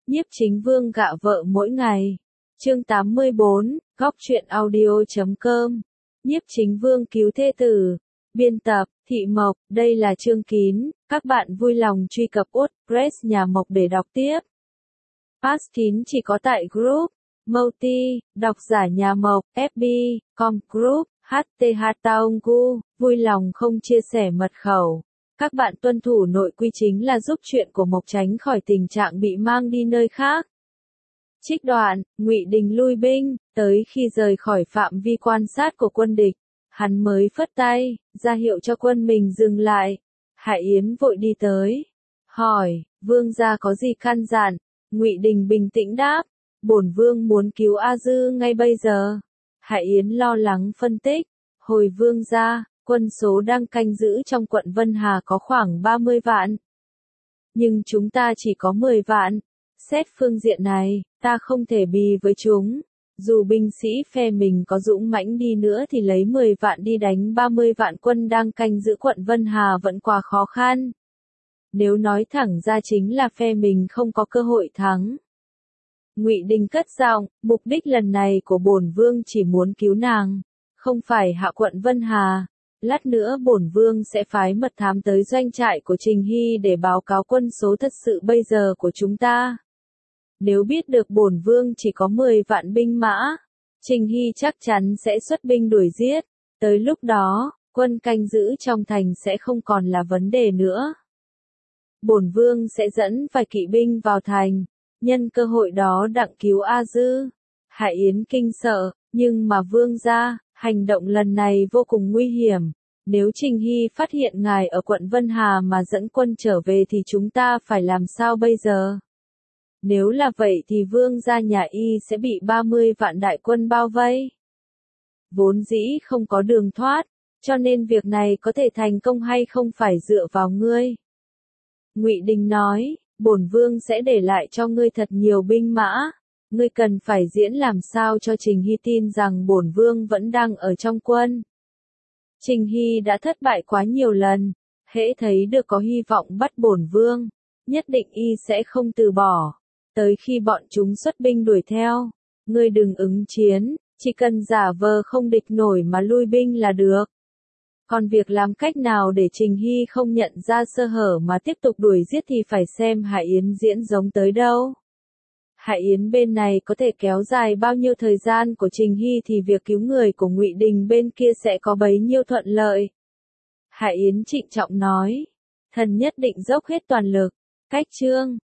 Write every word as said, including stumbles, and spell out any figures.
Nhiếp Chính Vương gạ vợ mỗi ngày. Chương tám mươi bốn, góc truyện audio chấm com. Nhiếp Chính Vương cứu thê tử. Biên tập, Thị Mộc, đây là chương kín, các bạn vui lòng truy cập WordPress nhà Mộc để đọc tiếp. Past kín chỉ có tại group, multi, độc giả nhà Mộc, ép bê, com group, hát tê hát taongu, vui lòng không chia sẻ mật khẩu. Các bạn tuân thủ nội quy chính là giúp chuyện của Mộc tránh khỏi tình trạng bị mang đi nơi khác. Trích đoạn, Ngụy Đình lui binh, tới khi rời khỏi phạm vi quan sát của quân địch, hắn mới phất tay, ra hiệu cho quân mình dừng lại. Hải Yến vội đi tới, hỏi, vương gia có gì căn dặn? Ngụy Đình bình tĩnh đáp, bổn vương muốn cứu A Dư ngay bây giờ. Hải Yến lo lắng phân tích, hồi vương gia, quân số đang canh giữ trong quận Vân Hà có khoảng ba mươi vạn. Nhưng chúng ta chỉ có mười vạn. Xét phương diện này, ta không thể bì với chúng. Dù binh sĩ phe mình có dũng mãnh đi nữa thì lấy mười vạn đi đánh ba mươi vạn quân đang canh giữ quận Vân Hà vẫn quá khó khăn. Nếu nói thẳng ra chính là phe mình không có cơ hội thắng. Ngụy Đình cất giọng, mục đích lần này của bổn vương chỉ muốn cứu nàng, không phải hạ quận Vân Hà. Lát nữa bổn vương sẽ phái mật thám tới doanh trại của Trình Hy để báo cáo quân số thật sự bây giờ của chúng ta. Nếu biết được bổn vương chỉ có mười vạn binh mã, Trình Hy chắc chắn sẽ xuất binh đuổi giết. Tới lúc đó, quân canh giữ trong thành sẽ không còn là vấn đề nữa. Bổn vương sẽ dẫn vài kỵ binh vào thành, nhân cơ hội đó đặng cứu A Dư. Hải Yến kinh sợ, nhưng mà vương gia, hành động lần này vô cùng nguy hiểm. Nếu Trình Hy phát hiện ngài ở quận Vân Hà mà dẫn quân trở về thì chúng ta phải làm sao bây giờ? Nếu là vậy thì vương gia nhà y sẽ bị ba mươi vạn đại quân bao vây. Vốn dĩ không có đường thoát, cho nên việc này có thể thành công hay không phải dựa vào ngươi. Ngụy Đình nói, bổn vương sẽ để lại cho ngươi thật nhiều binh mã. Ngươi cần phải diễn làm sao cho Trình Hy tin rằng bổn vương vẫn đang ở trong quân. Trình Hy đã thất bại quá nhiều lần, hễ thấy được có hy vọng bắt bổn vương, nhất định y sẽ không từ bỏ. Tới khi bọn chúng xuất binh đuổi theo, ngươi đừng ứng chiến, chỉ cần giả vờ không địch nổi mà lui binh là được. Còn việc làm cách nào để Trình Hy không nhận ra sơ hở mà tiếp tục đuổi giết thì phải xem Hải Yến diễn giống tới đâu. Hải Yến bên này có thể kéo dài bao nhiêu thời gian của Trình Hy thì việc cứu người của Ngụy Đình bên kia sẽ có bấy nhiêu thuận lợi. Hải Yến trịnh trọng nói, thần nhất định dốc hết toàn lực. Cách chương